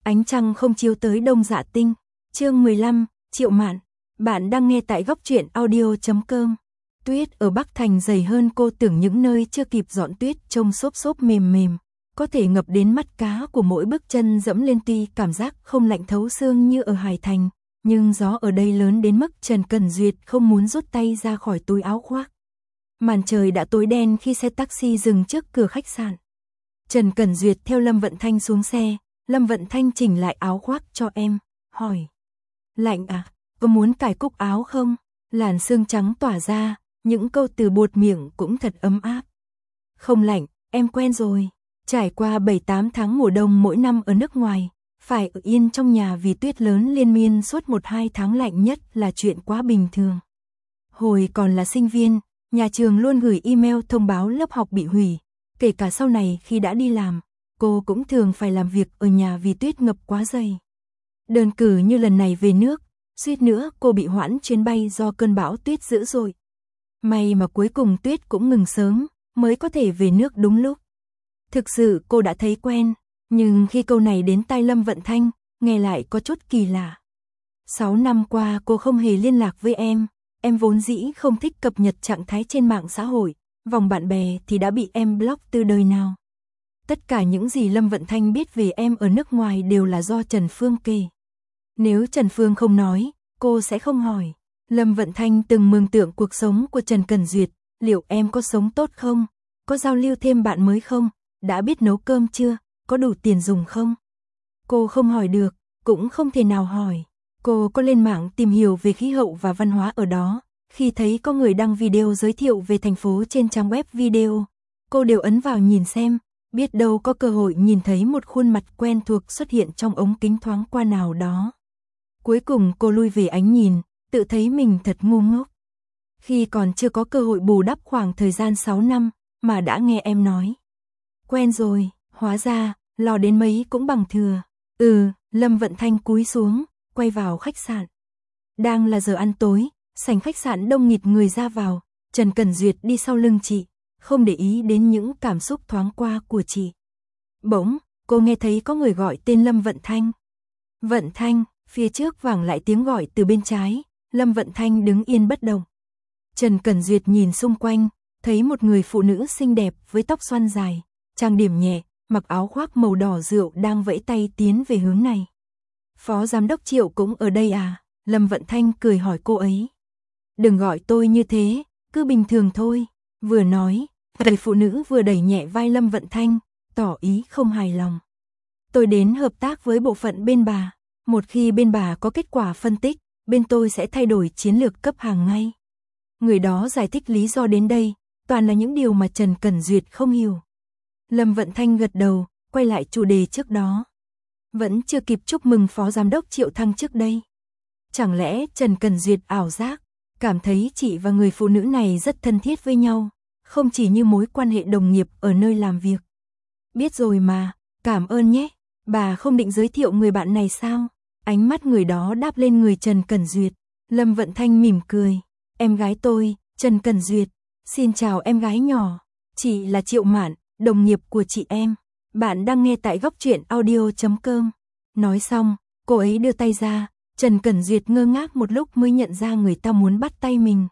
Ánh trăng không chiếu tới Đông Dạ Tinh. Chương 15, Triệu Mạn. Bạn đang nghe tại góc truyện audio.com. Tuyết ở Bắc Thành dày hơn cô tưởng, những nơi chưa kịp dọn tuyết trông xốp xốp mềm mềm, có thể ngập đến mắt cá của mỗi bước chân dẫm lên. Tuy cảm giác không lạnh thấu xương như ở Hải Thành, nhưng gió ở đây lớn đến mức Trần Cẩn Duyệt không muốn rút tay ra khỏi túi áo khoác. Màn trời đã tối đen khi xe taxi dừng trước cửa khách sạn. Trần Cẩn Duyệt theo Lâm Vận Thanh xuống xe. Lâm Vận Thanh chỉnh lại áo khoác cho em, hỏi. Lạnh à, có muốn cài cúc áo không? Làn sương trắng tỏa ra, những câu từ buột miệng cũng thật ấm áp. Không lạnh, em quen rồi. Trải qua 7-8 tháng mùa đông mỗi năm ở nước ngoài, phải ở yên trong nhà vì tuyết lớn liên miên suốt 1-2 tháng lạnh nhất là chuyện quá bình thường. Hồi còn là sinh viên, nhà trường luôn gửi email thông báo lớp học bị hủy. Kể cả sau này khi đã đi làm, cô cũng thường phải làm việc ở nhà vì tuyết ngập quá dày. Đơn cử như lần này về nước, suýt nữa cô bị hoãn chuyến bay do cơn bão tuyết dữ dội. May mà cuối cùng tuyết cũng ngừng sớm, mới có thể về nước đúng lúc. Thực sự cô đã thấy quen, nhưng khi câu này đến tai Lâm Vận Thanh, nghe lại có chút kỳ lạ. 6 năm qua cô không hề liên lạc với em vốn dĩ không thích cập nhật trạng thái trên mạng xã hội, vòng bạn bè thì đã bị em block từ đời nào. Tất cả những gì Lâm Vận Thanh biết về em ở nước ngoài đều là do Trần Phương kể. Nếu Trần Phương không nói, cô sẽ không hỏi. Lâm Vận Thanh từng mường tượng cuộc sống của Trần Cẩn Duyệt, liệu em có sống tốt không? Có giao lưu thêm bạn mới không? Đã biết nấu cơm chưa? Có đủ tiền dùng không? Cô không hỏi được, cũng không thể nào hỏi. Cô có lên mạng tìm hiểu về khí hậu và văn hóa ở đó. Khi thấy có người đăng video giới thiệu về thành phố trên trang web video, cô đều ấn vào nhìn xem, biết đâu có cơ hội nhìn thấy một khuôn mặt quen thuộc xuất hiện trong ống kính thoáng qua nào đó. Cuối cùng cô lui về ánh nhìn, tự thấy mình thật ngu ngốc. Khi còn chưa có cơ hội bù đắp khoảng thời gian 6 năm, mà đã nghe em nói. Quen rồi, hóa ra, lo đến mấy cũng bằng thừa. Lâm Vận Thanh cúi xuống, quay vào khách sạn. Đang là giờ ăn tối, sảnh khách sạn đông nghịt người ra vào. Trần Cẩn Duyệt đi sau lưng chị, không để ý đến những cảm xúc thoáng qua của chị. Bỗng, cô nghe thấy có người gọi tên Lâm Vận Thanh. Vận Thanh, phía trước vẳng lại tiếng gọi từ bên trái. Lâm Vận Thanh đứng yên bất động. Trần Cẩn Duyệt nhìn xung quanh, thấy một người phụ nữ xinh đẹp với tóc xoăn dài, trang điểm nhẹ, mặc áo khoác màu đỏ rượu đang vẫy tay tiến về hướng này. Phó giám đốc Triệu cũng ở đây à? Lâm Vận Thanh cười hỏi cô ấy. Đừng gọi tôi như thế, cứ bình thường thôi. Vừa nói, người phụ nữ vừa đẩy nhẹ vai Lâm Vận Thanh, tỏ ý không hài lòng. Tôi đến hợp tác với bộ phận bên bà. Một khi bên bà có kết quả phân tích, bên tôi sẽ thay đổi chiến lược cấp hàng ngay. Người đó giải thích lý do đến đây, toàn là những điều mà Trần Cẩn Duyệt không hiểu. Lâm Vận Thanh gật đầu, quay lại chủ đề trước đó. Vẫn chưa kịp chúc mừng Phó Giám đốc Triệu thăng chức đây. Chẳng lẽ Trần Cẩn Duyệt ảo giác, cảm thấy chị và người phụ nữ này rất thân thiết với nhau, không chỉ như mối quan hệ đồng nghiệp ở nơi làm việc. Biết rồi mà, cảm ơn nhé. Bà không định giới thiệu người bạn này sao? Ánh mắt người đó đáp lên người Trần Cẩn Duyệt. Lâm Vận Thanh mỉm cười. Em gái tôi, Trần Cẩn Duyệt. Xin chào em gái nhỏ. Chị là Triệu Mạn, đồng nghiệp của chị em. Bạn đang nghe tại góc truyện audio.com. Nói xong, cô ấy đưa tay ra. Trần Cẩn Duyệt ngơ ngác một lúc mới nhận ra người ta muốn bắt tay mình.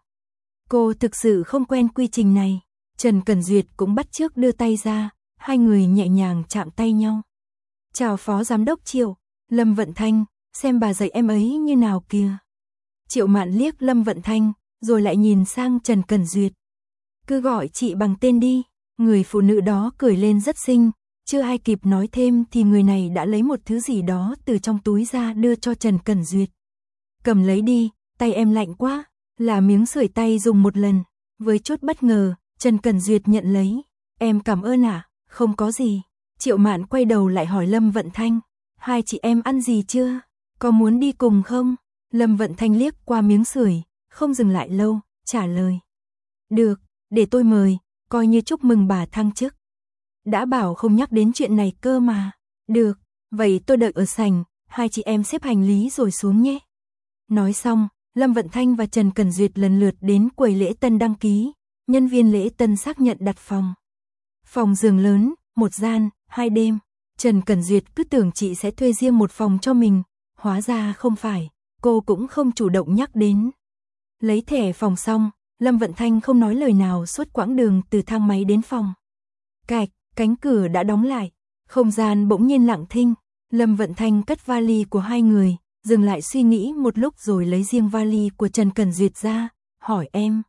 Cô thực sự không quen quy trình này. Trần Cẩn Duyệt cũng bắt chước đưa tay ra. Hai người nhẹ nhàng chạm tay nhau. Chào Phó Giám đốc Triệu. Lâm Vận Thanh, xem bà dạy em ấy như nào kìa. Triệu Mạn liếc Lâm Vận Thanh, rồi lại nhìn sang Trần Cẩn Duyệt. Cứ gọi chị bằng tên đi. Người phụ nữ đó cười lên rất xinh. Chưa ai kịp nói thêm thì người này đã lấy một thứ gì đó từ trong túi ra đưa cho Trần Cẩn Duyệt. Cầm lấy đi, tay em lạnh quá. Là miếng sưởi tay dùng một lần. Với chút bất ngờ, Trần Cẩn Duyệt nhận lấy. Em cảm ơn ạ. Không có gì. Triệu Mạn quay đầu lại hỏi Lâm Vận Thanh. Hai chị em ăn gì chưa? Có muốn đi cùng không? Lâm Vận Thanh liếc qua miếng sưởi, không dừng lại lâu, trả lời. Được, để tôi mời, coi như chúc mừng bà thăng chức. Đã bảo không nhắc đến chuyện này cơ mà. Được, vậy tôi đợi ở sảnh, hai chị em xếp hành lý rồi xuống nhé. Nói xong, Lâm Vận Thanh và Trần Cẩn Duyệt lần lượt đến quầy lễ tân đăng ký. Nhân viên lễ tân xác nhận đặt phòng. Phòng giường lớn, 1 gian, 2 đêm. Trần Cẩn Duyệt cứ tưởng chị sẽ thuê riêng một phòng cho mình, hóa ra không phải, cô cũng không chủ động nhắc đến. Lấy thẻ phòng xong, Lâm Vận Thanh không nói lời nào suốt quãng đường từ thang máy đến phòng. Cạch, cánh cửa đã đóng lại, không gian bỗng nhiên lặng thinh. Lâm Vận Thanh cất vali của hai người, dừng lại suy nghĩ một lúc rồi lấy riêng vali của Trần Cẩn Duyệt ra, hỏi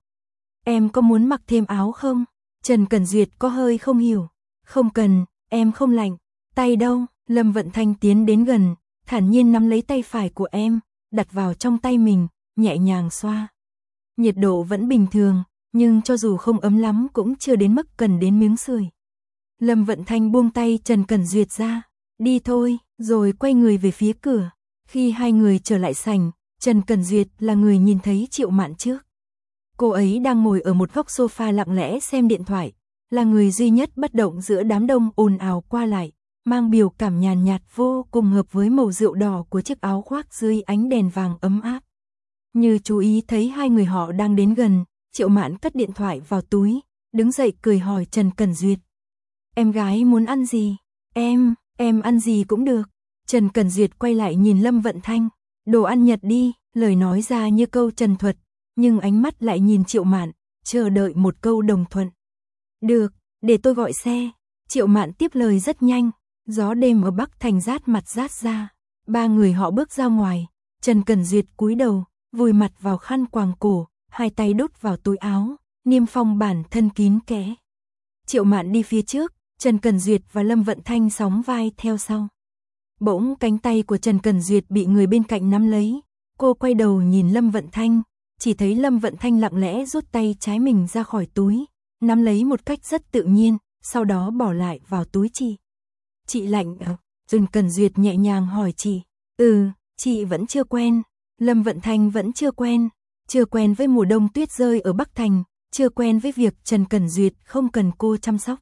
em có muốn mặc thêm áo không? Trần Cẩn Duyệt có hơi không hiểu, không cần, em không lạnh, tay đâu? Lâm Vận Thanh tiến đến gần, thản nhiên nắm lấy tay phải của em, đặt vào trong tay mình, nhẹ nhàng xoa. Nhiệt độ vẫn bình thường, nhưng cho dù không ấm lắm cũng chưa đến mức cần đến miếng sưởi. Lâm Vận Thanh buông tay Trần Cẩn Duyệt ra, đi thôi, rồi quay người về phía cửa. Khi hai người trở lại sảnh, Trần Cẩn Duyệt là người nhìn thấy Triệu Mạn trước. Cô ấy đang ngồi ở một góc sofa lặng lẽ xem điện thoại, là người duy nhất bất động giữa đám đông ồn ào qua lại, mang biểu cảm nhàn nhạt vô cùng hợp với màu rượu đỏ của chiếc áo khoác dưới ánh đèn vàng ấm áp. Như chú ý thấy hai người họ đang đến gần, Triệu Mạn cất điện thoại vào túi, đứng dậy cười hỏi Trần Cẩn Duyệt. Em gái muốn ăn gì? Em ăn gì cũng được. Trần Cẩn Duyệt quay lại nhìn Lâm Vận Thanh. Đồ ăn Nhật đi, lời nói ra như câu trần thuật, nhưng ánh mắt lại nhìn Triệu Mạn, chờ đợi một câu đồng thuận. Được, để tôi gọi xe. Triệu Mạn tiếp lời rất nhanh, gió đêm ở Bắc Thành rát mặt rát ra. Ba người họ bước ra ngoài, Trần Cẩn Duyệt cúi đầu, vùi mặt vào khăn quàng cổ, hai tay đút vào túi áo, niêm phong bản thân kín kẽ. Triệu Mạn đi phía trước, Trần Cẩn Duyệt và Lâm Vận Thanh sóng vai theo sau. Bỗng cánh tay của Trần Cẩn Duyệt bị người bên cạnh nắm lấy, cô quay đầu nhìn Lâm Vận Thanh, chỉ thấy Lâm Vận Thanh lặng lẽ rút tay trái mình ra khỏi túi, nắm lấy một cách rất tự nhiên, sau đó bỏ lại vào túi chị. Chị lạnh à? Trần Cẩn Duyệt nhẹ nhàng hỏi chị. Chị vẫn chưa quen. Lâm Vận Thanh vẫn chưa quen với mùa đông tuyết rơi ở Bắc Thành, chưa quen với việc Trần Cẩn Duyệt không cần cô chăm sóc.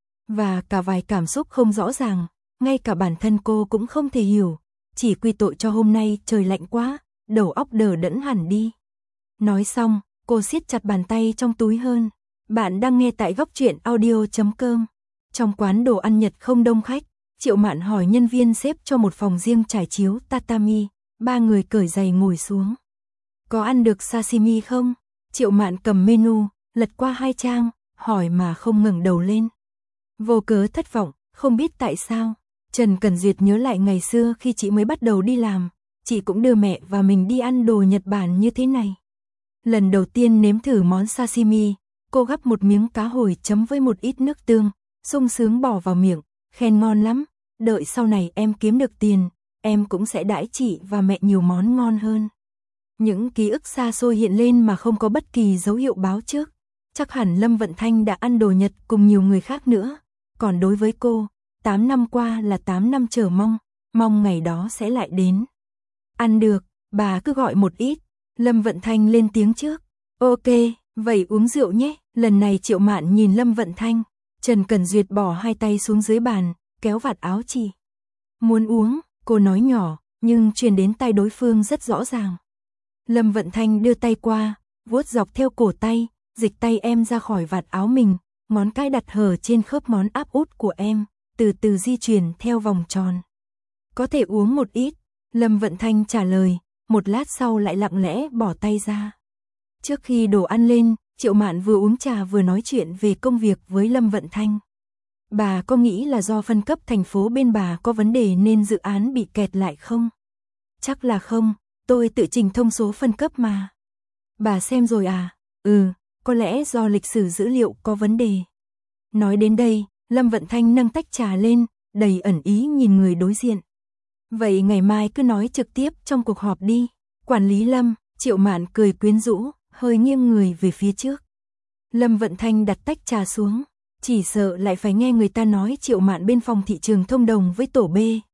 Và cả vài cảm xúc không rõ ràng, ngay cả bản thân cô cũng không thể hiểu, chỉ quy tội cho hôm nay trời lạnh quá, đầu óc đờ đẫn hẳn đi. Nói xong, cô siết chặt bàn tay trong túi hơn. Bạn đang nghe tại goctruyện.audio.com. Trong quán đồ ăn Nhật không đông khách, Triệu Mạn hỏi nhân viên xếp cho một phòng riêng trải chiếu tatami, ba người cởi giày ngồi xuống. Có ăn được sashimi không? Triệu Mạn cầm menu, lật qua hai trang, hỏi mà không ngẩng đầu lên. Vô cớ thất vọng, không biết tại sao. Trần Cẩn Duyệt nhớ lại ngày xưa khi chị mới bắt đầu đi làm, chị cũng đưa mẹ và mình đi ăn đồ Nhật Bản như thế này. Lần đầu tiên nếm thử món sashimi, cô gắp một miếng cá hồi chấm với một ít nước tương, sung sướng bỏ vào miệng, khen ngon lắm, đợi sau này em kiếm được tiền, em cũng sẽ đãi chị và mẹ nhiều món ngon hơn. Những ký ức xa xôi hiện lên mà không có bất kỳ dấu hiệu báo trước. Chắc hẳn Lâm Vận Thanh đã ăn đồ Nhật cùng nhiều người khác nữa. Còn đối với cô, 8 năm qua là 8 năm chờ mong ngày đó sẽ lại đến. Ăn được, bà cứ gọi một ít. Lâm Vận Thanh lên tiếng trước. Ok, vậy uống rượu nhé. Lần này Triệu Mạn nhìn Lâm Vận Thanh. Trần Cẩn Duyệt bỏ hai tay xuống dưới bàn, kéo vạt áo chị. Muốn uống, cô nói nhỏ, nhưng truyền đến tai đối phương rất rõ ràng. Lâm Vận Thanh đưa tay qua, vuốt dọc theo cổ tay, dịch tay em ra khỏi vạt áo mình, ngón cái đặt hở trên khớp món áp út của em, từ từ di chuyển theo vòng tròn. Có thể uống một ít, Lâm Vận Thanh trả lời, một lát sau lại lặng lẽ bỏ tay ra. Trước khi đồ ăn lên, Triệu Mạn vừa uống trà vừa nói chuyện về công việc với Lâm Vận Thanh. Bà có nghĩ là do phân cấp thành phố bên bà có vấn đề nên dự án bị kẹt lại không? Chắc là không, tôi tự trình thông số phân cấp mà. Bà xem rồi à? Có lẽ do lịch sử dữ liệu có vấn đề. Nói đến đây, Lâm Vận Thanh nâng tách trà lên, đầy ẩn ý nhìn người đối diện. Vậy ngày mai cứ nói trực tiếp trong cuộc họp đi. Quản lý Lâm, Triệu Mạn cười quyến rũ, hơi nghiêng người về phía trước. Lâm Vận Thanh đặt tách trà xuống, chỉ sợ lại phải nghe người ta nói Triệu Mạn bên phòng thị trường thông đồng với tổ B.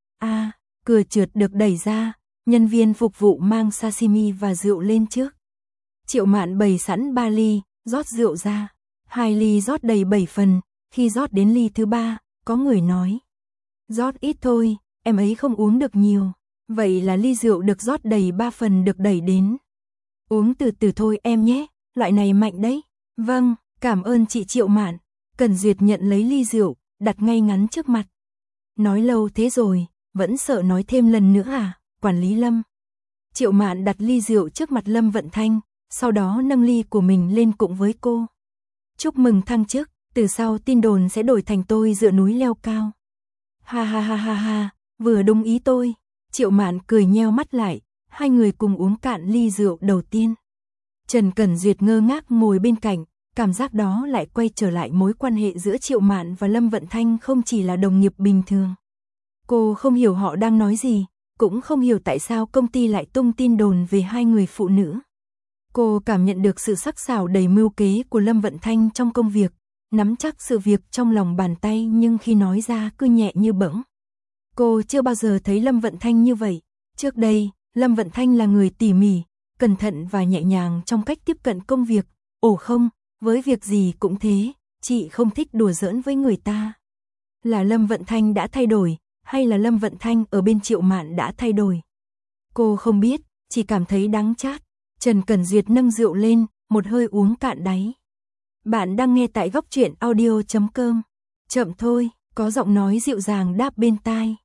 Cửa trượt được đẩy ra, nhân viên phục vụ mang sashimi và rượu lên trước. Triệu Mạn bày sẵn 3 ly, rót rượu ra. 2 ly rót đầy 7 phần, khi rót đến ly thứ 3, có người nói. Rót ít thôi, em ấy không uống được nhiều. Vậy là ly rượu được rót đầy 3 phần được đẩy đến. Uống từ từ thôi em nhé, loại này mạnh đấy. Vâng, cảm ơn chị Triệu Mạn. Cẩn Duyệt nhận lấy ly rượu, đặt ngay ngắn trước mặt. Nói lâu thế rồi, vẫn sợ nói thêm lần nữa à, quản lý Lâm. Triệu Mạn đặt ly rượu trước mặt Lâm Vận Thanh, sau đó nâng ly của mình lên cùng với cô. Chúc mừng thăng chức, từ sau tin đồn sẽ đổi thành tôi dựa núi leo cao. Ha ha ha ha ha, vừa đúng ý tôi. Triệu Mạn cười nheo mắt lại, hai người cùng uống cạn ly rượu đầu tiên. Trần Cẩn Duyệt ngơ ngác ngồi bên cạnh, cảm giác đó lại quay trở lại mối quan hệ giữa Triệu Mạn và Lâm Vận Thanh không chỉ là đồng nghiệp bình thường. Cô không hiểu họ đang nói gì, cũng không hiểu tại sao công ty lại tung tin đồn về hai người phụ nữ. Cô cảm nhận được sự sắc sảo đầy mưu kế của Lâm Vận Thanh trong công việc, nắm chắc sự việc trong lòng bàn tay nhưng khi nói ra cứ nhẹ như bẫng. Cô chưa bao giờ thấy Lâm Vận Thanh như vậy. Trước đây, Lâm Vận Thanh là người tỉ mỉ, cẩn thận và nhẹ nhàng trong cách tiếp cận công việc. Ồ không, với việc gì cũng thế, chị không thích đùa giỡn với người ta. Là Lâm Vận Thanh đã thay đổi, hay là Lâm Vận Thanh ở bên Triệu Mạn đã thay đổi? Cô không biết, chỉ cảm thấy đắng chát. Trần Cẩn Duyệt nâng rượu lên, một hơi uống cạn đáy. Bạn đang nghe tại góc truyện audio.com. Chậm thôi, có giọng nói dịu dàng đáp bên tai.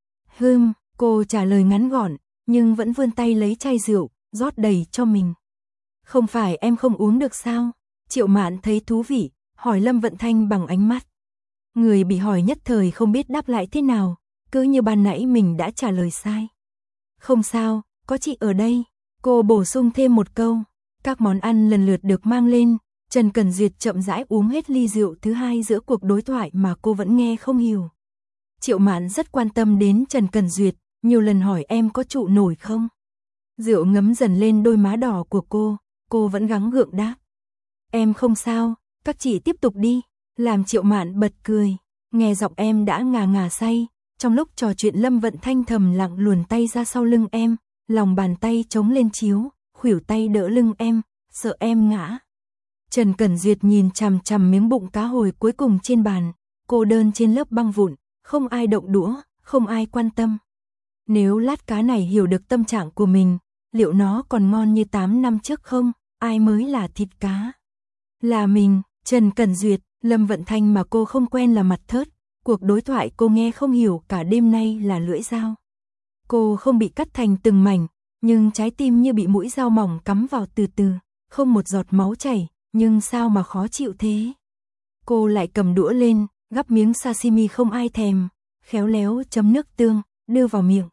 Cô trả lời ngắn gọn, nhưng vẫn vươn tay lấy chai rượu, rót đầy cho mình. Không phải em không uống được sao? Triệu Mạn thấy thú vị, hỏi Lâm Vận Thanh bằng ánh mắt. Người bị hỏi nhất thời không biết đáp lại thế nào, cứ như ban nãy mình đã trả lời sai. Không sao, có chị ở đây. Cô bổ sung thêm một câu. Các món ăn lần lượt được mang lên, Trần Cẩn Duyệt chậm rãi uống hết ly rượu thứ hai giữa cuộc đối thoại mà cô vẫn nghe không hiểu. Triệu Mạn rất quan tâm đến Trần Cẩn Duyệt, nhiều lần hỏi em có trụ nổi không. Rượu ngấm dần lên đôi má đỏ của cô vẫn gắng gượng đáp. Em không sao, các chị tiếp tục đi, làm Triệu Mạn bật cười. Nghe giọng em đã ngà ngà say, trong lúc trò chuyện Lâm Vận Thanh thầm lặng luồn tay ra sau lưng em, lòng bàn tay chống lên chiếu, khuỷu tay đỡ lưng em, sợ em ngã. Trần Cẩn Duyệt nhìn chằm chằm miếng bụng cá hồi cuối cùng trên bàn, cô đơn trên lớp băng vụn, không ai động đũa, không ai quan tâm. Nếu lát cá này hiểu được tâm trạng của mình, liệu nó còn ngon như 8 năm trước không? Ai mới là thịt cá? Là mình, Trần Cẩn Duyệt. Lâm Vận Thanh mà cô không quen là mặt thớt. Cuộc đối thoại cô nghe không hiểu cả đêm nay là lưỡi dao. Cô không bị cắt thành từng mảnh, nhưng trái tim như bị mũi dao mỏng cắm vào từ từ, không một giọt máu chảy, nhưng sao mà khó chịu thế. Cô lại cầm đũa lên, gắp miếng sashimi không ai thèm, khéo léo chấm nước tương, đưa vào miệng.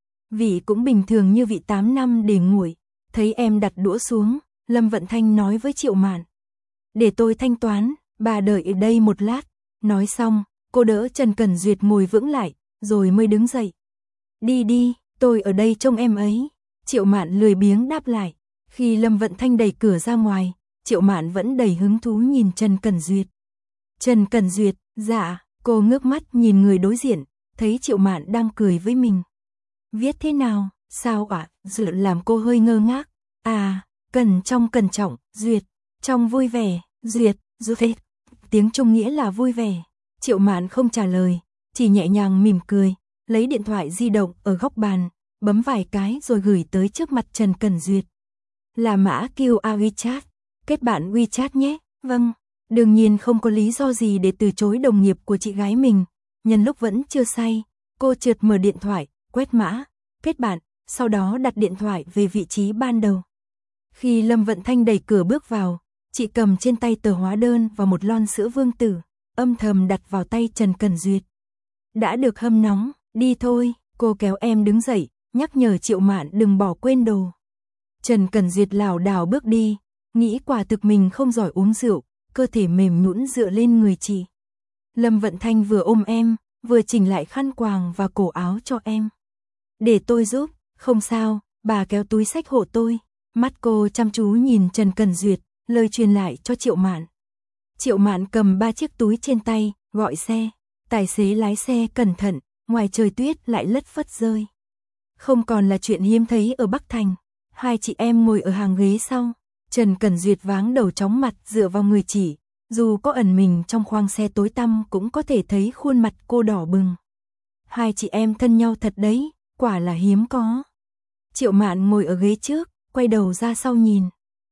Vị cũng bình thường như vị 8 năm để nguội. Thấy em đặt đũa xuống, Lâm Vận Thanh nói với Triệu Mạn. Để tôi thanh toán, bà đợi ở đây một lát. Nói xong, cô đỡ Trần Cẩn Duyệt ngồi vững lại, rồi mới đứng dậy. Đi đi, tôi ở đây trông em ấy. Triệu Mạn lười biếng đáp lại. Khi Lâm Vận Thanh đẩy cửa ra ngoài, Triệu Mạn vẫn đầy hứng thú nhìn Trần Cẩn Duyệt. Trần Cẩn Duyệt, dạ, cô ngước mắt nhìn người đối diện, thấy Triệu Mạn đang cười với mình. Viết thế nào, sao ạ? Dự làm cô hơi ngơ ngác. À, cẩn trong cẩn trọng, Duyệt, trong vui vẻ, Duyệt, Duyệt. Tiếng Trung nghĩa là vui vẻ. Triệu Mạn không trả lời, chỉ nhẹ nhàng mỉm cười, lấy điện thoại di động ở góc bàn, bấm vài cái rồi gửi tới trước mặt Trần Cẩn Duyệt. Là mã QR WeChat, kết bạn WeChat nhé. Vâng, đương nhiên không có lý do gì để từ chối đồng nghiệp của chị gái mình. Nhân lúc vẫn chưa say, cô trượt mở điện thoại, quét mã, kết bạn, sau đó đặt điện thoại về vị trí ban đầu. Khi Lâm Vận Thanh đẩy cửa bước vào, chị cầm trên tay tờ hóa đơn và một lon sữa Vương Tử, âm thầm đặt vào tay Trần Cẩn Duyệt. Đã được hâm nóng, đi thôi, cô kéo em đứng dậy, nhắc nhở Triệu Mạn đừng bỏ quên đồ. Trần Cẩn Duyệt lảo đảo bước đi, nghĩ quả thực mình không giỏi uống rượu, cơ thể mềm nhũn dựa lên người chị. Lâm Vận Thanh vừa ôm em, vừa chỉnh lại khăn quàng và cổ áo cho em. Để tôi giúp, không sao, bà kéo túi xách hộ tôi. Mắt cô chăm chú nhìn Trần Cẩn Duyệt, lời truyền lại cho Triệu Mạn. Triệu Mạn cầm 3 chiếc túi trên tay, gọi xe. Tài xế lái xe cẩn thận, ngoài trời tuyết lại lất phất rơi. Không còn là chuyện hiếm thấy ở Bắc Thành. Hai chị em ngồi ở hàng ghế sau. Trần Cẩn Duyệt váng đầu chóng mặt dựa vào người chị. Dù có ẩn mình trong khoang xe tối tăm cũng có thể thấy khuôn mặt cô đỏ bừng. Hai chị em thân nhau thật đấy, quả là hiếm có. Triệu Mạn ngồi ở ghế trước, quay đầu ra sau nhìn.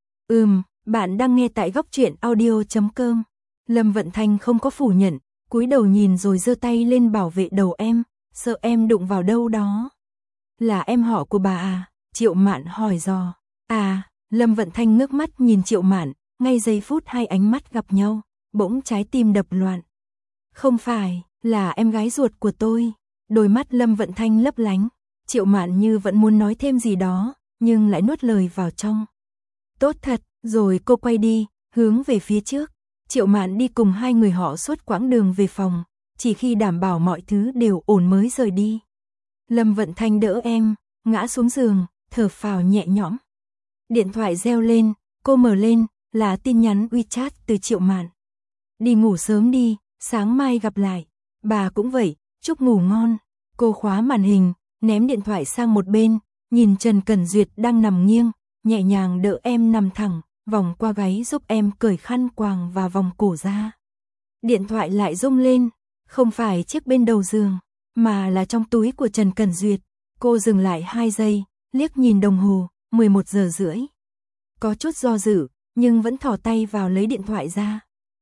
Bạn đang nghe tại góc truyện audio.com. Lâm Vận Thanh không có phủ nhận, cúi đầu nhìn rồi giơ tay lên bảo vệ đầu em, sợ em đụng vào đâu đó. Là em họ của bà à? Triệu Mạn hỏi dò. À, Lâm Vận Thanh ngước mắt nhìn Triệu Mạn, ngay giây phút hai ánh mắt gặp nhau, bỗng trái tim đập loạn. Không phải, là em gái ruột của tôi. Đôi mắt Lâm Vận Thanh lấp lánh, Triệu Mạn như vẫn muốn nói thêm gì đó, nhưng lại nuốt lời vào trong. Tốt thật, rồi cô quay đi, hướng về phía trước. Triệu Mạn đi cùng hai người họ suốt quãng đường về phòng, chỉ khi đảm bảo mọi thứ đều ổn mới rời đi. Lâm Vận Thanh đỡ em, ngã xuống giường, thở phào nhẹ nhõm. Điện thoại reo lên, cô mở lên, là tin nhắn WeChat từ Triệu Mạn. Đi ngủ sớm đi, sáng mai gặp lại. Bà cũng vậy, chúc ngủ ngon. Cô khóa màn hình, ném điện thoại sang một bên, nhìn Trần Cẩn Duyệt đang nằm nghiêng, nhẹ nhàng đỡ em nằm thẳng, vòng qua gáy giúp em cởi khăn quàng và vòng cổ ra. Điện thoại lại rung lên, không phải chiếc bên đầu giường, mà là trong túi của Trần Cẩn Duyệt. Cô dừng lại 2 giây, liếc nhìn đồng hồ, 11 giờ rưỡi. Có chút do dự, nhưng vẫn thò tay vào lấy điện thoại ra.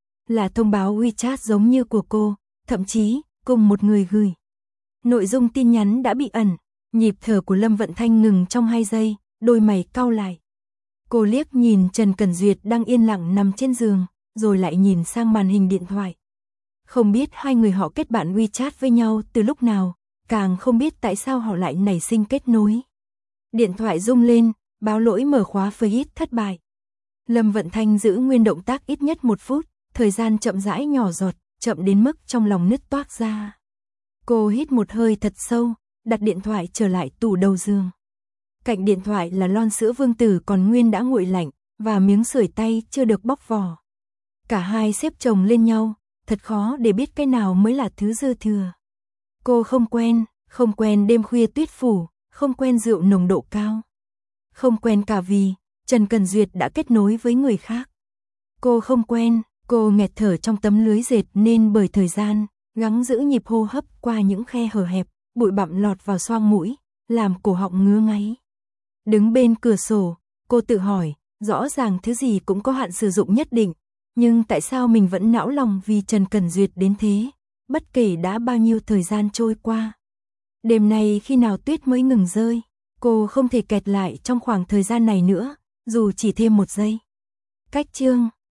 Là thông báo WeChat giống như của cô, thậm chí cùng một người gửi. Nội dung tin nhắn đã bị ẩn, nhịp thở của Lâm Vận Thanh ngừng trong 2 giây, đôi mày cau lại. Cô liếc nhìn Trần Cẩn Duyệt đang yên lặng nằm trên giường, rồi lại nhìn sang màn hình điện thoại. Không biết hai người họ kết bạn WeChat với nhau từ lúc nào, càng không biết tại sao họ lại nảy sinh kết nối. Điện thoại rung lên, báo lỗi mở khóa Facebook thất bại. Lâm Vận Thanh giữ nguyên động tác ít nhất 1 phút, thời gian chậm rãi nhỏ giọt, chậm đến mức trong lòng nứt toác ra. Cô hít một hơi thật sâu, đặt điện thoại trở lại tủ đầu giường. Cạnh điện thoại là lon sữa Vương Tử còn nguyên đã nguội lạnh, và miếng sưởi tay chưa được bóc vỏ. Cả hai xếp chồng lên nhau, thật khó để biết cái nào mới là thứ dư thừa. Cô không quen đêm khuya tuyết phủ, không quen rượu nồng độ cao. Không quen cả vì Trần Cẩn Duyệt đã kết nối với người khác. Cô không quen, cô nghẹt thở trong tấm lưới dệt nên bởi thời gian, gắng giữ nhịp hô hấp qua những khe hở hẹp, bụi bặm lọt vào xoang mũi, làm cổ họng ngứa ngáy. Đứng bên cửa sổ, cô tự hỏi, rõ ràng thứ gì cũng có hạn sử dụng nhất định, nhưng tại sao mình vẫn não lòng vì Trần Cẩn Duyệt đến thế, bất kể đã bao nhiêu thời gian trôi qua. Đêm nay khi nào tuyết mới ngừng rơi, cô không thể kẹt lại trong khoảng thời gian này nữa, dù chỉ thêm 1 giây. Cách chương